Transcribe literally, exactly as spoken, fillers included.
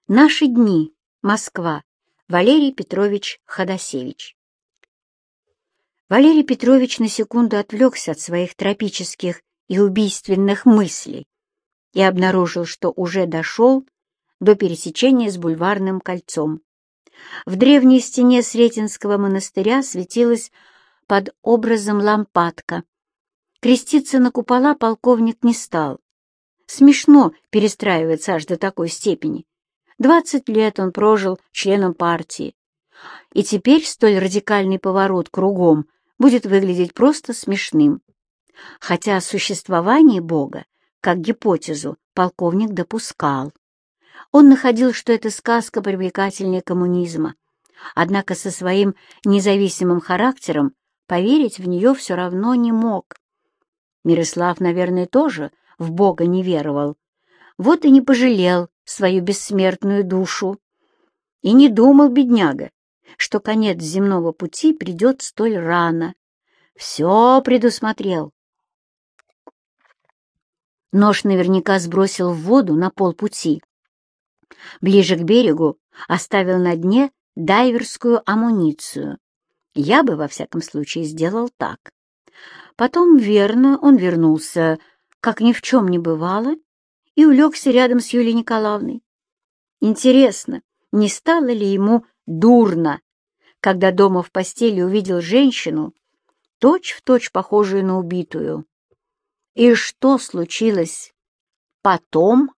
Наши дни. Москва. Валерий Петрович Ходосевич. Валерий Петрович на секунду отвлекся от своих тропических и убийственных мыслей и обнаружил, что уже дошел до пересечения с Бульварным кольцом. В древней стене Сретенского монастыря светилась под образом лампадка. Креститься на купола полковник не стал. Смешно перестраиваться аж до такой степени. Двадцать лет он прожил членом партии, и теперь столь радикальный поворот кругом будет выглядеть просто смешным. Хотя существование Бога, как гипотезу, полковник допускал. Он находил, что эта сказка привлекательнее коммунизма, однако со своим независимым характером поверить в нее все равно не мог. Мирослав, наверное, тоже в Бога не веровал, вот и не пожалел свою бессмертную душу. И не думал, бедняга, что конец земного пути придет столь рано. Все предусмотрел. Нож наверняка сбросил в воду на полпути. Ближе к берегу оставил на дне дайверскую амуницию. Я бы, во всяком случае, сделал так. Потом, верно, он вернулся, как ни в чем не бывало, и улегся рядом с Юлией Николаевной. Интересно, не стало ли ему дурно, когда дома в постели увидел женщину, точь-в-точь похожую на убитую? И что случилось потом?